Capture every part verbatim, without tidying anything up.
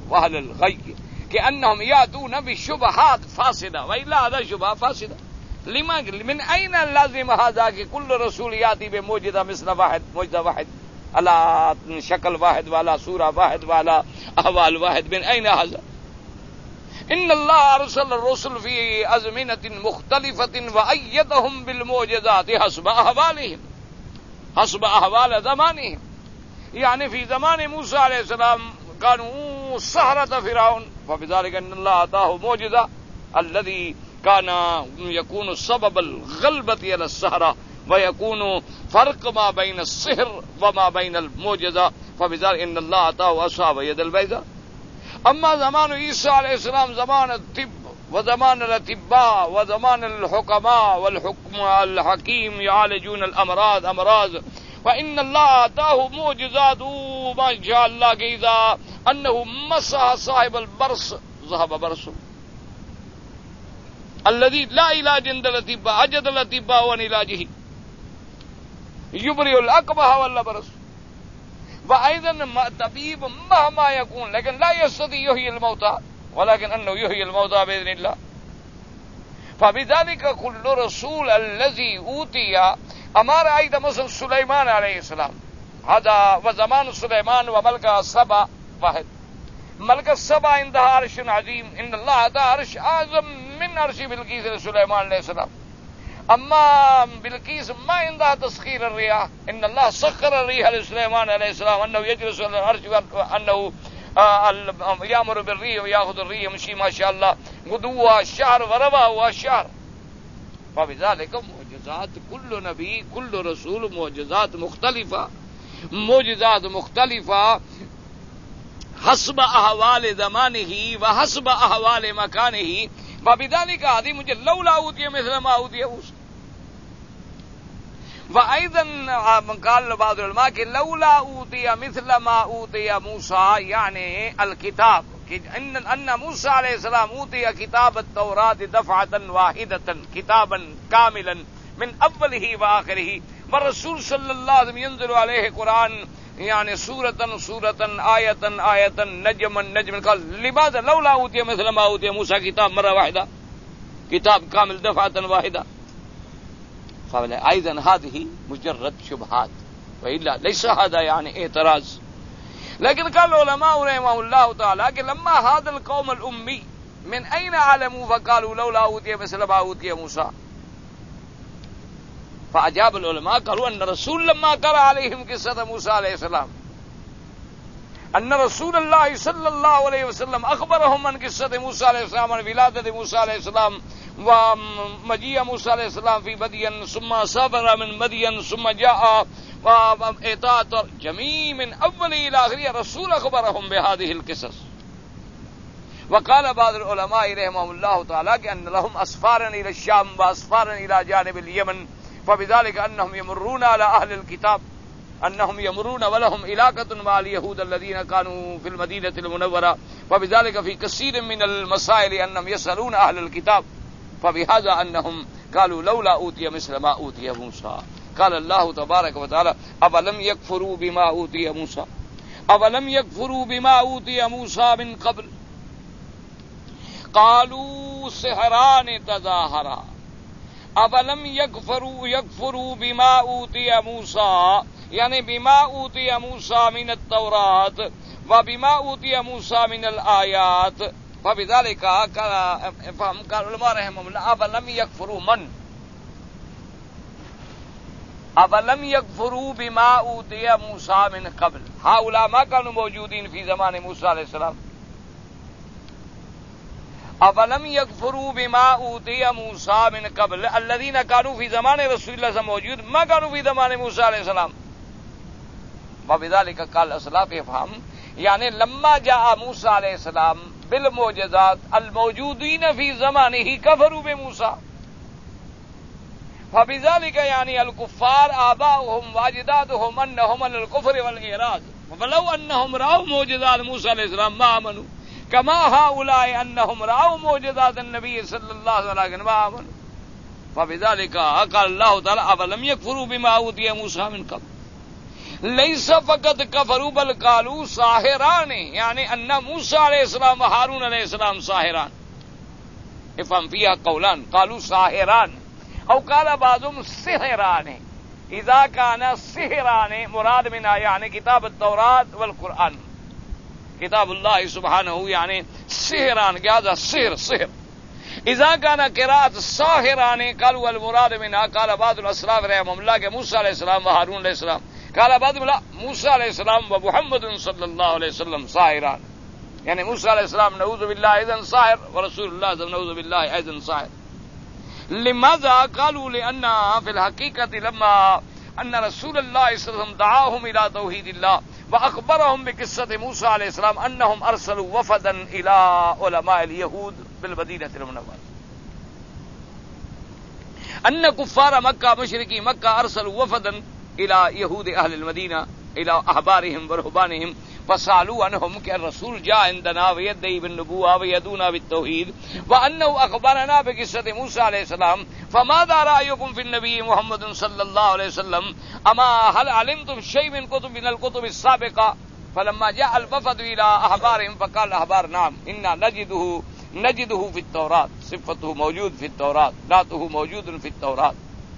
واهل الغي كأنهم يأتون بشبهات فاسدة وإلا هذا شبهة فاسدة. لما من أين لازم هذا کہ كل رسول يأتي بموجزة مثل واحد موجزة واحد على شكل واحد وعلى صورة واحد وعلى أحوال واحد؟ من أين هذا؟ إن الله أرسل الرسل في أزمنة مختلفة وأيدهم بالموجزات حسب أحوالهم حسب أحوال زمانهم. يعني في زمان موسى عليه السلام كانوا سحرة فرعون فبذلك أن الله أعطاه موجزة الذي كان يكون سبب الغلبة على السحرة ويكون فرق ما بين السحر وما بين الموجزة فبذلك أن الله أعطاه أصحاب يد البيضاء. أما زمان عيسى عليه السلام زمان الطب وزمان الأطباء وزمان الحكماء والحكم الحكيم يعالجون الأمراض أمراض فإن الله أعطاه معجزات ما شاء الله إذا أنه مسح صاحب البرص ذهب برصه الذي لا علاج عند الأطباء عجز الأطباء عن علاجه يبرئ الأكمه والأبرص. وأيضا طبيب مهما يكون لكن لا يستطيع يحيي الموتى ولكن أنه يحيي الموتى بإذن الله. فبذلك كل رسول الذي أوتي ہمارا أيضا مثلا سليمان عليه السلام هذا وزمان سليمان وملك سبع واحد. ملك السبع عندها عرش عظيم إن الله أعطى عرش أعظم من عرش بلقيس لسليمان عليه السلام. أما بلقيس ما عندها تسخير الرياح إن الله سخر الريح لسليمان عليه السلام أنه يجلس على العرش وأنه يأمر بالريح ويأخذ الريح يمشي ما شاء الله غدوها الشهر ورواها الشهر. فبذلك معجزات كل نبي كل رسول معجزات مختلفة معجزات مختلفة حسب أحوال زمانه وحسب أحوال مكانه. وبذلك هذه مجھے لولا أوتي مثل ما أوتي موسى. وأيضا قال بعض العلماء کہ لولا أوتي مثل ما أوتي موسى يعني الكتاب ان ان موسى عليه السلام أوتي كتاب التوراة دفعة واحدة كتابا كاملا من أوله وآخره والرسول صلى الله عليه وسلم ينزل عليه قرآن يعني سورة سورة آية آية نجما نجما. قال لماذا لولا أوتي مثل ما أوتي موسى كتاب مرة واحدة كتاب كامل دفعة واحدة. فبلا أيضا هذه مجرد شبهات وإلا ليس هذا يعني اعتراض. لكن قال العلماء رحمه الله تعالى کہ لما هذا القوم الأمي من أين علموا فقالوا لولا أوتي مثل ما أوتي موسى. فأجاب العلماء قالوا أن الرسول لما قرأ عليهم قصة موسى عليه السلام أن رسول الله صلى الله عليه وسلم أخبرهم عن قصة موسى عليه السلام عن ولادة موسى عليه السلام ومجيء موسى عليه السلام في مدين ثم سافر من مدين ثم جاء وإعطاء جميع من أول إلى آخره. الرسول أخبرهم بهذه القصص. وقال بعض العلماء رحمهم الله تعالى أن لهم أسفارا إلى الشام وأسفارا إلى جانب اليمن فبذلك أنهم يمرون على أهل الكتاب أنهم يمرون ولهم علاقة مع اليهود الذين كانوا في المدينة المنورة. فبذلك في كثير من المسائل أنهم يسألون أهل الكتاب فبهذا أنهم قالوا لولا أوتي مثل ما أوتي موسى. قال الله تبارك وتعالى أولم يكفروا بما أوتي موسى أولم يكفروا بما أوتي موسى من قبل قالوا سحران تظاهرا أولم يكفروا يكفروا بما أوتي موسى يعني بما أوتي موسى من التوراة وبما أوتي موسى من الآيات. فبذلك قال العلماء رحمهم الله أولم يكفروا من أولم يكفروا بما أوتي موسى من قبل. هؤلاء ما كانوا موجودين في زمان موسى عليه السلام. أولم يكفروا بما أوتي موسى من قبل الذين كانوا في زمان رسول الله صلى الله عليه وسلم موجود ما كانوا في زمان موسى عليه السلام. وبذلك قال الأسلاف يفهم يعني لما جاء موسى عليه السلام بالمعجزات الموجودين في زمانه كفروا بموسى. فبذلك يعني الكفار آباؤهم واجدادهم أنهم على الكفر والإعراض ولو أنهم رأوا معجزات موسى عليه السلام ما آمنوا كما هؤلاء أنهم رأوا معجزات النبي صلى الله عليه وسلم ما آمنوا. فبذلك قال الله تعالى أولم يكفروا بما أوتي موسى من قبل. لیس فقط کفروا بل قالوا ساحران، یعنی ان موسیٰ علیہ السلام و ہارون علیہ السلام ساحران. افهم فيها قولان، قالوا ساحران او قال بعضهم سحران. اذا كان سحران مراد منها يعني كتاب التوراة والقرآن، کتاب اللہ سبحانہ یعنی سحران، هذا سحر سحر. اذا كان قراءة ساحران قالوا المراد منها قال بعض الاسلاف رحمهم الله کہ موسیٰ علیہ السلام و ہارون علیہ السلام، قال بعضهم لا موسیٰ علیہ السلام و محمد صلی اللہ علیہ وسلم ساحران، یعنی موسیٰ علیہ السلام نعوذ باللہ اذن ساحر ورسول اللہ نعوذ باللہ اذن ساحر. لماذا قالوا لأن في الحقيقة لما أن رسول الله صلى الله عليه وسلم دعاهم إلى توحيد الله وأخبرهم بقصة موسى عليه السلام أنهم أرسلوا وفدا إلى علماء اليهود بالمدينة المنورة، أن كفار مكة مشركي مكة أرسلوا وفدا إلى يهود أهل المدينة إلى أحبارهم ورهبانهم فسألوا عنهم کہ الرسول جاء عندنا ويدعي بالنبوة ويدعونا بالتوحيد وأنه أخبرنا بقصة موسى عليه السلام فماذا رأيكم في النبي محمد صلى الله عليه وسلم أما هل علمتم شيء من كتب من الكتب السابقة. فلما جاء الوفد إلى أحبارهم فقال الأحبار نعم إنا نجده نجده في التوراة، صفته موجود في التوراة، ذاته موجود في التوراة،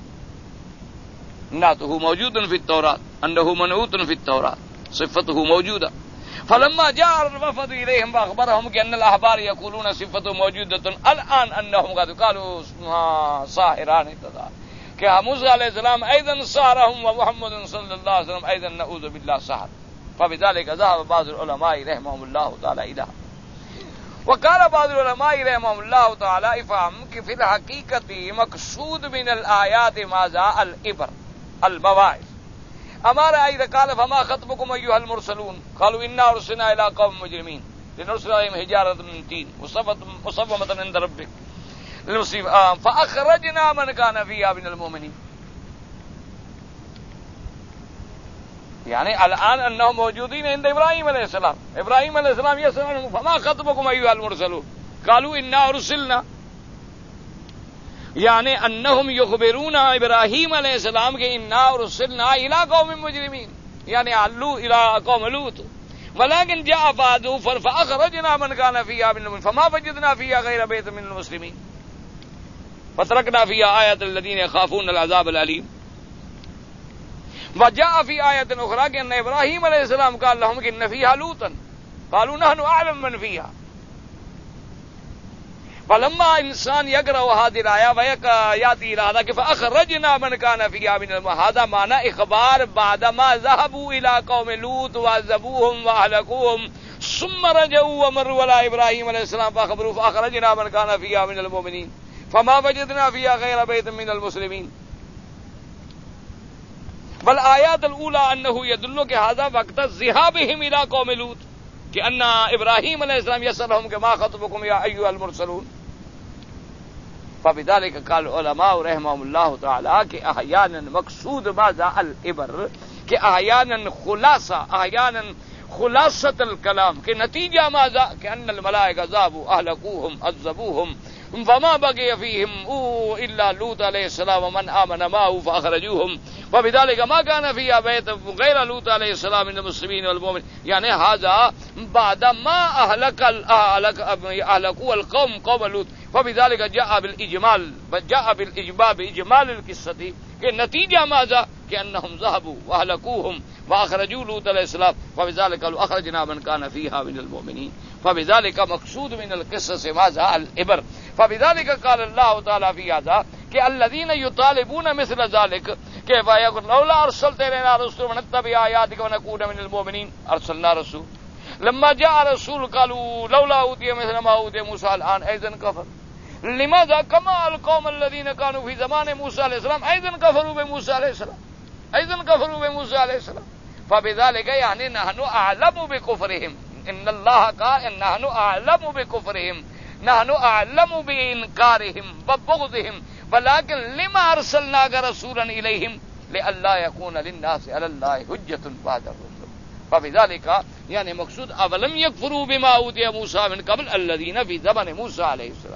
ذاته موجود في التوراة، أنه منعوت في التوراة، صفته موجودة. فلما جاء الوفد إليهم فأخبرهم بأن الأحبار يقولون صفته موجودة الآن أنهم قد قالوا ساحران كذا کہ موسیٰ علیہ السلام أيضا سحرهم ومحمد صلى الله عليه وسلم أيضا نعوذ بالله سحر. فبذلك ذهب بعض العلماء رحمهم الله تعالى إلى. وقال بعض العلماء رحمهم الله تعالى افهم کہ في الحقيقة مقصود من الآيات ماذا العبر المواعظ. أما رأيت قال فما خطبكم أيها المرسلون قالوا إنا أرسلنا إلى قوم مجرمين لنرسل عليهم حجارة من طين مصومة عند ربك للمصيب فأخرجنا من كان فيها من المؤمنين. يعني الآن أنهم موجودين عند إبراهيم عليه السلام. إبراهيم عليه السلام يسأل فما خطبكم أيها المرسلون قالوا إنا أرسلنا، یعنی انہم یخبرون ابراہیم علیہ السلام کہ انا ارسلنا الی قوم مجرمین، یعنی علو الی قوم لوط ولكن جاء فادو فاخرجنا من كان فيها من فما وجدنا فيها غير بيت من المسلمين فتركنا فيها آية الذين يخافون العذاب الأليم. وجاء في آية أخرى کہ ان ابراہیم علیہ السلام قال لهم کہ ان فيها لوطا قالوا نحن أعلم من فيها. فلما انسان يقرأ هذه الآية ويأتي إلى هذا فأخرجنا من كان فيها من المؤمنين، هذا معنى إخبار بعدما ذهبوا إلى قوم لوط وعذبوهم وأهلكوهم ثم رجعوا ومروا على إبراهيم عليه السلام فأخبروا فأخرجنا من كان فيها من المؤمنين فما وجدنا فيها غير بيت من المسلمين. والآيات الأولى أنه يدل کہ هذا وقت ذهابهم إلى قوم لوط کہ ان ابراہیم علیہ السلام يسألهم کہ ما خطبكم يا أيها المرسلون. فبذلك قال العلماء رحمهم الله تعالى کہ احيانا مقصود ماذا العبر، کہ احيانا خلاصہ احيانا خلاصة الكلام کہ نتیجہ ماذا کہ ان الملائکہ ذابوا اهلكوهم عذبوهم فما بقي فيهم الا لوط عليه السلام ومن آمن معه فأخرجوهم وبذلك ما كان فيها بيت غير لوط عليه السلام من المسلمين والمؤمنين. يعني هذا بعد ما أهلك أهلكوا القوم قوم لوط فبذلك جاء بالإجمال جاء بالإجمال بإجمال القصة النتيجة ماذا كأنهم ذهبوا وأهلكوهم وأخرجوا لوط عليه السلام فبذلك قالوا أخرجنا من كان فيها من المؤمنين. فبذلك مقصود من القصص ماذا العبر. فبذلك قال الله تعالى في هذا کہ الذين يطالبون مثل ذلك کہ فيقول لولا ارسلت الينا رسلا ونتبع آياتك ونكون من المؤمنين ارسلنا رسول. لما جاء رسول قالوا لولا اوتي مثل ما اوتي موسى الان ايضا كفر. لماذا كما القوم الذين كانوا في زمان موسى عليه السلام ايضا كفروا بموسى عليه السلام ايضا كفروا بموسى عليه السلام. فبذلك يعني نحن اعلم بكفرهم ان الله قال ان نحن اعلم بكفرهم نحن اعلم بانكارهم وبغضهم ولكن لما ارسلناك رسولا اليهم لئلا يكون للناس على الله حجة بعد الرسل. فبذلك يعني مقصود اولم يكفروا بما اوتي موسى من قبل الذين في زمن موسى عليه السلام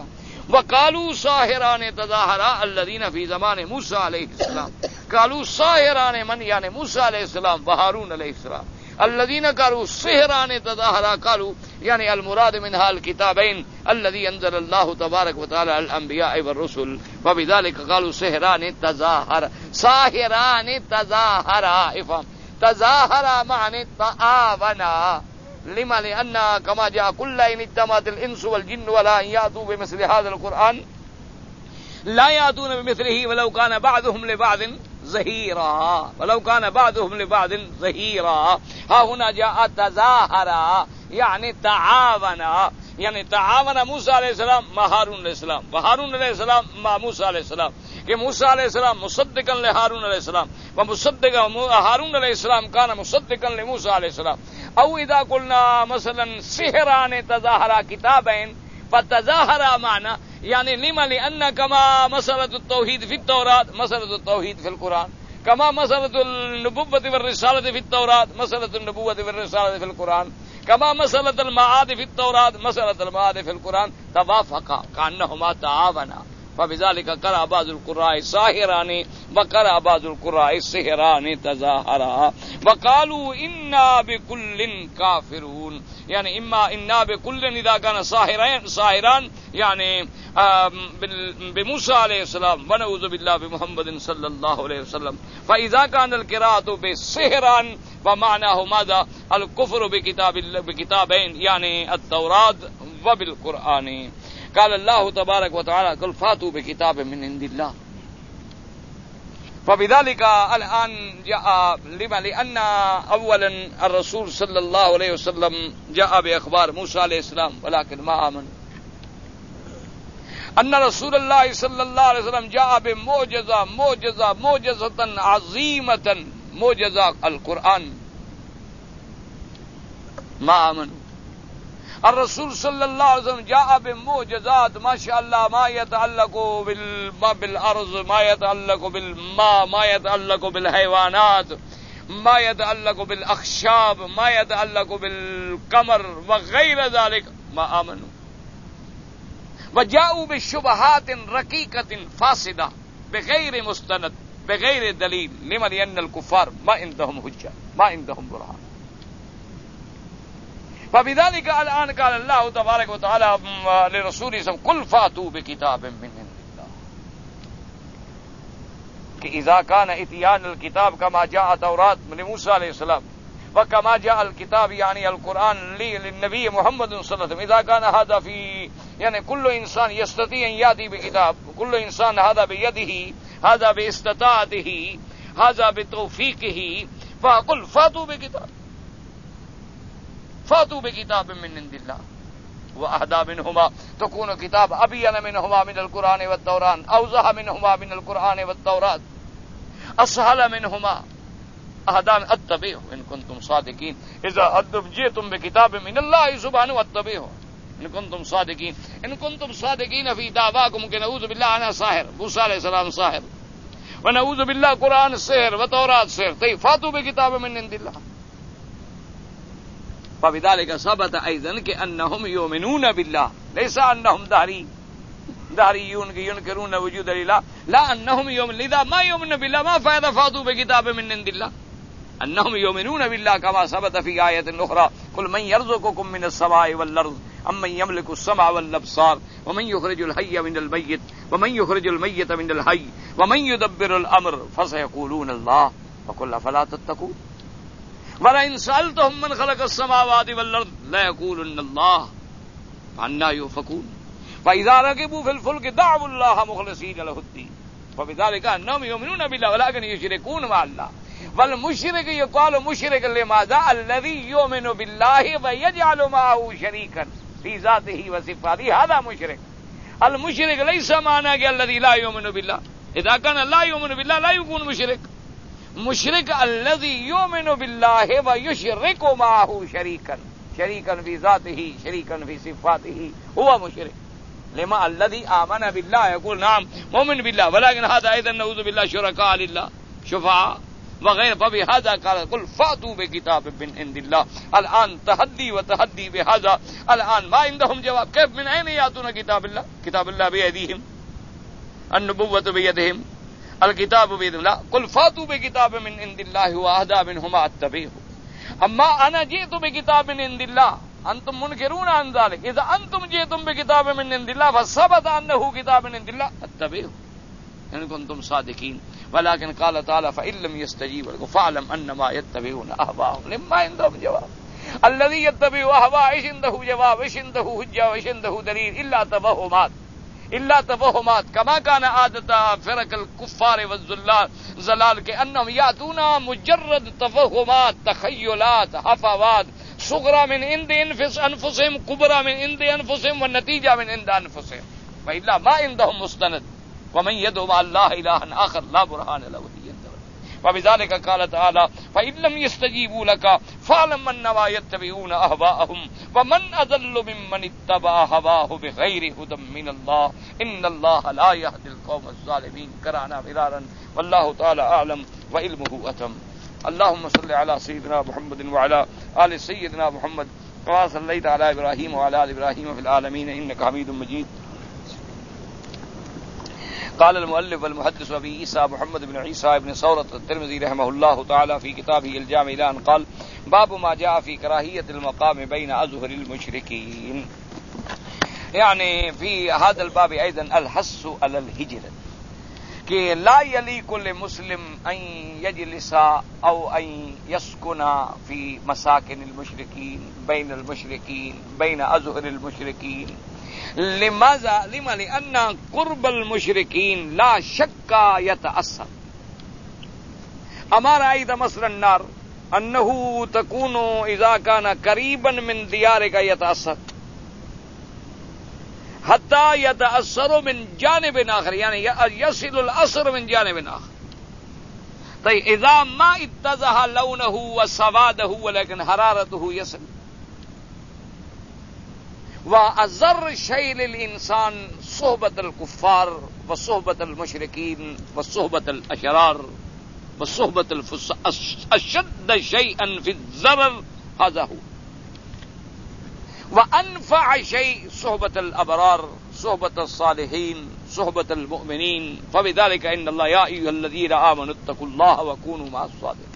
وقالوا ساحران تظاہرا الذین فی زمان موسیٰ علیہ السلام. قالوا ساحران من یعنی موسیٰ علیہ السلام و ہارون علیہ السلام. الذین قالوا سحران تظاہرا قالوا یعنی المراد منها الكتابین الذي انزل اللہ تبارک وتعالی علی الانبیاء والرسل وبذلك قالوا سحران تظاہرا. ساحران تظاہرا افهم تظاہرا معنی تعاونا لما لأن كما جاء كل إن اجتمعت الإنس والجن ولا أن يأتوا بمثل هذا القرآن لا يأتون بمثله ولو كان بعضهم لبعض ظهيرا ولو كان بعضهم لبعض ظهيرا. ها هنا جاء تظاهرا يعني تعاونا یعنی تعاون موسیٰ علیہ السلام مع ہارون علیہ السلام و ہارون علیہ السلام مع موسیٰ علیہ السلام کہ موسیٰ علیہ السلام مصدقا لہارون علیہ السلام و مصدقا ہارون علیہ السلام کان مصدقا لموسیٰ علیہ السلام. او اذا قلنا مثلا سحران تظاہرا کتابین فتظاہرا معنی یعنی لما لأن كما مسألة التوحید فی التوراۃ مسألة التوحید فی القرآن كما مسألة النبوة والرسالة في التوراة مسألة النبوة والرسالة في القرآن كما مسألة المعاد في التوراة مسألة المعاد في القرآن توافقا كأنهما تعاونا. فبذلك قرأ بعض القراء ساحران وقرأ بعض القراء سحران تظاهرا وقالوا إنا بكل كافرون يعني إما إنا بكل إذا كان ساحران ساحران يعني بموسى عليه السلام ونعوذ بالله بمحمد صلى الله عليه وسلم. فإذا كان القراءة بسحران فمعناه ماذا؟ الكفر بكتاب بكتابين يعني التوراة وبالقرآن. قال الله تبارك وتعالى قل فاتوا بكتاب من عند الله. فبذلك الآن جاء لما لأن أولا الرسول صلى الله عليه وسلم جاء بأخبار موسى عليه السلام ولكن ما آمن. أن رسول الله صلى الله عليه وسلم جاء بمعجزة معجزة معجزة عظيمة معجزة القرآن ما آمنوا. الرسول صلى الله عليه وسلم جاء بمعجزات ما شاء الله ما يتعلق بالأرض ما يتعلق بالماء ما يتعلق بالحيوانات ما يتعلق بالأخشاب ما يتعلق بالقمر وغير ذلك ما آمنوا. وجاءوا بالشبهات رقيقة فاسدة بغير مستند بغير دليل لما لأن الكفار ما عندهم حجة ما عندهم برهان. فبذلك الآن قال الله تبارك وتعالى لرسوله صلى الله عليه وسلم قل فاتوا بكتاب من عند الله. کہ اذا كان اتيان الكتاب كما جاء توراة لموسى عليه السلام وكما جاء الكتاب يعني القرآن للنبي محمد صلى الله عليه وسلم اذا كان هذا في يعني كل انسان يستطيع ان ياتي بكتاب كل انسان هذا بيده هذا باستطاعته هذا بتوفيقه فقل فاتوا بكتاب فاتوا بكتاب من عند الله وأهدى منهما تكون كتاب أبين منهما من القرآن والتوراة أوضح منهما من القرآن والتوراة أسهل منهما أهدى اتبعه إن كنتم صادقين. إذا جئتم بكتاب من الله سبحانه واتبعه إن كنتم صادقين إن كنتم صادقين في دعواكم نعوذ بالله أنا ساحر موسى عليه السلام ساحر ونعوذ بالله قرآن السحر وتوراة السحر طيب فاتوا بكتاب من عند الله. فبذلك ثبت أيضا كأنهم يؤمنون بالله ليس أنهم دهري دهريون ينكرون وجود الله لا أنهم يؤمنون. لذا ما يؤمنون بالله ما فائدة فاتوا بكتاب من عند الله. أنهم يؤمنون بالله كما ثبت في آية أخرى قل من يرزقكم من السماء والأرض أمن يملك السمع والأبصار ومن يخرج الحي من الميت ومن يخرج الميت من الحي ومن يدبر الأمر فسيقولون الله فقل فلا تتقون. ولئن سألتهم من خلق السماوات والأرض ليقولن الله فأنى يؤفكون. فإذا ركبوا في الفلك دعوا الله مخلصين له الدين. فبذلك أنهم يؤمنون بالله ولكن يشركون مع الله. والمشرك يقال مشرك لماذا؟ الذي يؤمن بالله ويجعل معه شريكا في ذاته وصفاته هذا مشرك. المشرك ليس معناه الذي لا يؤمن بالله. إذا كان لا يؤمن بالله لا يكون مشرك. مشرک الذي يؤمن بالله ويشرك معه شريكا شريكا في ذاته شريكا في صفاته هو مشرك. لما الذي آمن بالله يقول نعم مؤمن بالله ولكن هذا أيضا نعوذ بالله شركاء لله شفعاء وغير فبهذا قال قل فاتوا بكتاب من عند الله الآن تحدي وتحدي بهذا الآن ما عندهم جواب كيف من أين يأتون كتاب الله كتاب الله بيديهم النبوة بيدهم الكتاب بيدهم لا قل فاتوا بكتاب من عند الله وأهدى منهما اتبعه أما أنا جئت بكتاب من عند الله أنتم منكرون عن ذلك إذا أنتم جئتم بكتاب من عند الله فثبت أنه كتاب من عند الله اتبعه إن كنتم صادقين ولكن قال تعالى فإن لم يستجيبوا لكم فاعلم أنما يتبعون أهواءهم لما عندهم جواب الذي يتبع أهواء ايش عنده جواب ايش عنده حجة وايش عنده دليل إلا تفهمات إلا تفهمات كما كان عادة فرق الكفار والزلال زلال كأنهم يأتون مجرد تفهمات تخيلات هفوات صغرى من عند أنفسهم كبرى من عند أنفسهم والنتيجة من عند أنفسهم وإلا ما عندهم مستند ومن يدعو مع الله إلها آخر لا برهان له وبذلك قال تعالى فإن لم يستجيبوا لك فاعلم أنما يتبعون أهواءهم ومن أضل ممن اتبع هواه بغير هدى من الله إن الله لا يهدي القوم الظالمين قرأنا مرارا والله تعالى أعلم وعلمه أتم. اللهم صل على سيدنا محمد وعلى آل سيدنا محمد كما صليت على إبراهيم وعلى آل إبراهيم في العالمين إنك حميد مجيد. قال المؤلف والمحدث أبي عيسى محمد بن عيسى بن ثورة الترمذي رحمه الله تعالى في كتابه الجامع إلى أن قال باب ما جاء في كراهية المقام بين أظهر المشركين. يعني في هذا الباب أيضا الحث على الهجرة کہ لا يليق لمسلم أن يجلس أو أن يسكن في مساكن المشركين بين المشركين بين أظهر المشركين. لماذا؟ لما لأن قرب المشركين لا شك يتأثر. أما رأيت مثل النار أنه تكون إذا كان قريبا من ديارك يتأثر حتى يتأثر من جانب آخر يعني يصل الأثر من جانب آخر. طيب إذا ما اتزه لونه وسواده ولكن حرارته يصل. وأضر شيء للإنسان صحبة الكفار وصحبة المشركين وصحبة الأشرار وصحبة الفساق أشد شيئا في الضرر هذا هو. وأنفع شيء صحبة الأبرار صحبة الصالحين صحبة المؤمنين. فبذلك إن الله يا أيها الذين آمنوا اتقوا الله وكونوا مع الصادقين.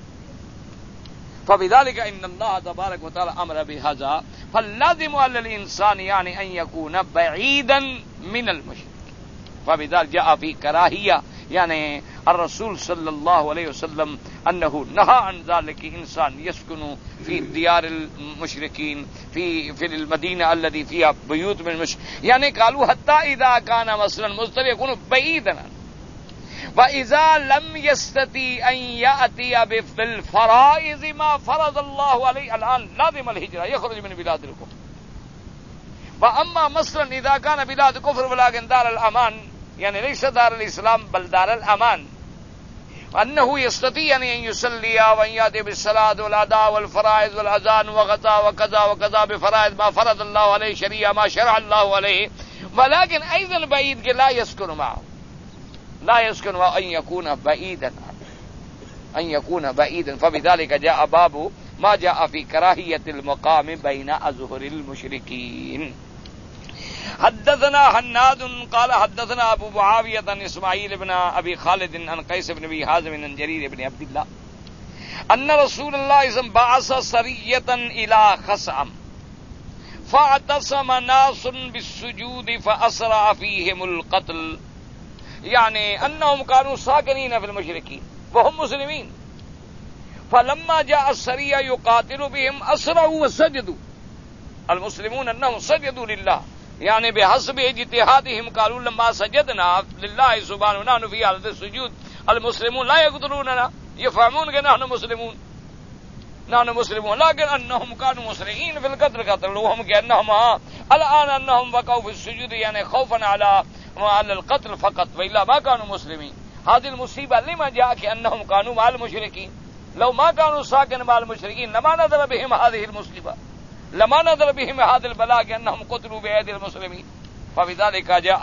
فبذلك إن الله تبارك وتعالى أمر بهذا فاللازم على الإنسان يعني أن يكون بعيدا من المشرك. فبذلك جاء في كراهية يعني الرسول صلى الله عليه وسلم أنه نهى عن ذلك إنسان يسكن في ديار المشركين في في المدينة التي فيها بيوت من المشرك. يعني قالوا حتى إذا كان مثلا مضطر يكون بعيدا. وإذا لم يستطيع أن يأتي بالفرائض ما فرض الله عليه الآن لازم الهجرة يخرج من بلاد الكفر. وأما مثلا إذا كان بلاد كفر ولكن دار الأمان يعني ليس دار الإسلام بل دار الأمان أنه يستطيع أن يصلي وأن يأتي بالصلاة والأداء والفرائض والأذان وغزا وكذا وكذا بفرائض ما فرض الله عليه شريعة ما شرع الله عليه ولكن أيضا بعيد لا يسكن معه لا يسكن وأن يكون بعيدا أن يكون بعيدا. فبذلك جاء باب ما جاء في كراهية المقام بين أظهر المشركين. حدثنا حناد قال حدثنا أبو معاوية عن إسماعيل بن أبي خالد عن قيس بن أبي حازم عن جرير بن عبد الله أن رسول الله صلى الله عليه وسلم بعث سرية إلى خصعم فاعتصم ناس بالسجود فأسرع فيهم القتل. يعني أنهم كانوا ساكنين في المشركين وهم مسلمين فلما جاء السرية يقاتل بهم أسرعوا وسجدوا. المسلمون أنهم سجدوا لله يعني بحسب اجتهادهم قالوا لما سجدنا لله سبحانه نحن في حالة السجود المسلمون لا يقدروننا يفهمون أن نحن مسلمون نحن مسلمون لكن أنهم كانوا مسرعين في القتل قتل وهم كأنهم الآن أنهم وقعوا في السجود يعني خوفا على على القتل فقط وإلا ما كانوا مسلمين. هذه المصيبة لما جاء كأنهم كانوا مع المشركين. لو ما كانوا ساكن مع المشركين لما نزل بهم هذه المصيبة لما نزل بهم هذا البلاء كأنهم قتلوا بأيدي المسلمين. فبذلك جاء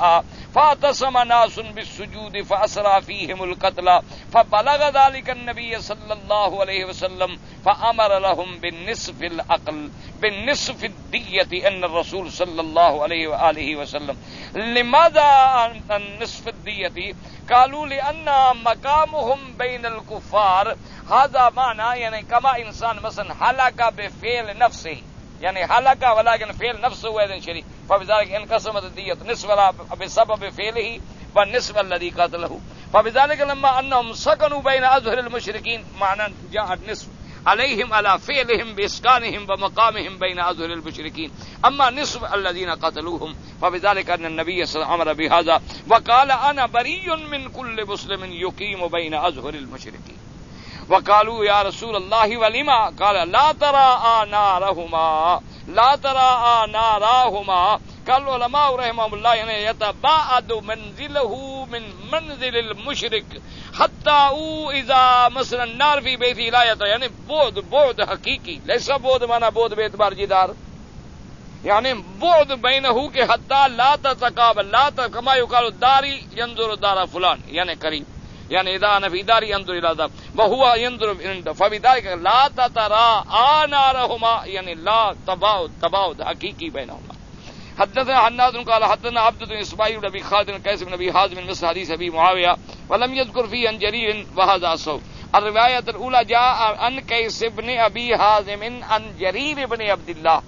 فاعتصم ناس بالسجود فأسرى فيهم القتل فبلغ ذلك النبي صلى الله عليه وسلم فأمر لهم بالنصف العقل بالنصف الدية ان الرسول صلى الله عليه وآله وسلم. لماذا النصف الدية؟ قالوا لأن مقامهم بين الكفار. هذا معنى يعني كما انسان مثلا هلك بفعل نفسه، يعني هلك ولكن فعل نفسه وإذن شريك، فبذلك انقسمت الدية نصف بسبب فعله والنصف الذي قتله. فبذلك لما أنهم سكنوا بين أظهر المشركين معنى جاء النصف عليهم على فعلهم بإسكانهم ومقامهم بين أظهر المشركين، أما نصف الذين قتلوهم فبذلك أن النبي صلى الله عليه وسلم أمر بهذا وقال أنا بريء من كل مسلم يقيم بين أظهر المشركين. وقالوا يا رسول الله ولما؟ قال لا تراءى نارهما لا تراءى ناراهما. قال العلماء رحمهم الله يعني يتباعد منزله من منزل المشرك حتى اذا مثلا النار في بيته لا يترى، يعني بعد بعد حقيقي، ليس بعد معنی بعد باعتبار جدار، يعني بعد بينه کہ حتى لا تتقابل لا كما يقال الداري ينظر دار فلان، يعني قريب، يعني اذا انا في داري ينظر الى دار وهو ينظر عنده، فبذلك لا تتراءى نارهما يعني لا تباعد تباعد حقيقي بينهما. حدثنا حناد قال حدثنا عبد بن اسماعيل بن ابي خالد قيس بن ابي حازم مثل حديث ابي معاويه ولم يذكر فيه عن جرير وهذا صواب. الروايه الاولى جاء عن قيس بن ابي حازم عن جرير بن عبد الله،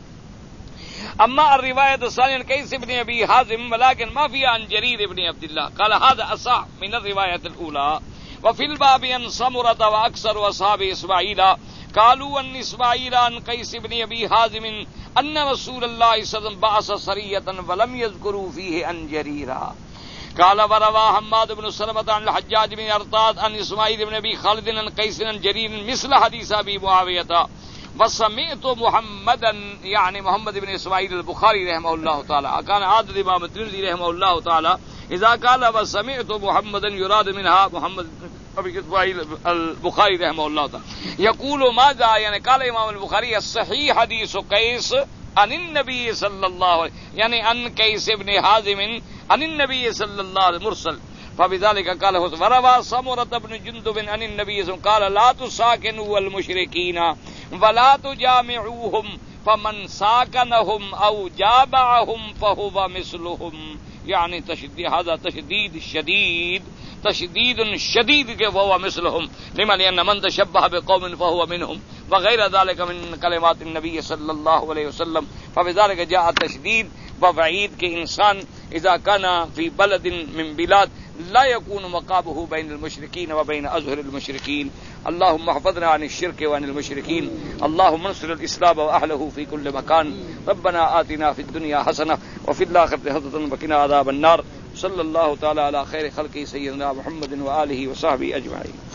اما الروايه الثانيه عن قيس بن ابي حازم ولكن ما فيها عن جرير بن عبد الله. قال هذا اصح من الروايه الاولى. وفي الباب عن سمرة واكثر اصحاب اسماعيل قالوا ان اسماعيل عن قيس بن ابي حازم ان رسول الله صلى الله عليه وسلم بعث سرية ولم يذكروا فيه عن جريرا. قال وروى حماد بن سلمة عن الحجاج بن ارطاد عن اسماعيل بن ابي خالد عن قيس عن جرير مثل حديث ابي معاوية. وسمعت محمدا يعني محمد بن اسماعيل البخاري رحمه الله تعالى كان عادل امام الترمذي رحمه الله تعالى اذا قال وسمعت محمدا يراد منها محمد ابي اسماعيل البخاري رحمه الله تعالى يقول ماذا، يعني قال امام البخاري الصحيح حديث قيس عن النبي صلى الله عليه وسلم، يعني عن قيس بن حازم عن النبي صلى الله عليه وسلم مرسل. فبذلك قال وروى سمرة بن جندب عن النبي صلى الله عليه وسلم قال لا تساكنوا المشركين ولا تجامعوهم فمن ساكنهم او جامعهم فهو مثلهم، يعني تشديد هذا تشديد شديد تشديد شديد فهو مثلهم لما لأن من تشبه بقوم فهو منهم وغير ذلك من كلمات النبي صلى الله عليه وسلم. فبذلك جاء التشديد ووعيد کہ انسان اذا كان في بلد من بلاد لا يكون مقامه بين المشركين وبين أظهر المشركين. اللهم احفظنا عن الشرك وعن المشركين، اللهم انصر الإسلام وأهله في كل مكان. ربنا آتنا في الدنيا حسنة وفي الآخرة حسنة وقنا عذاب النار. صلى الله تعالى على خير خلقه سيدنا محمد وآله وصحبه أجمعين.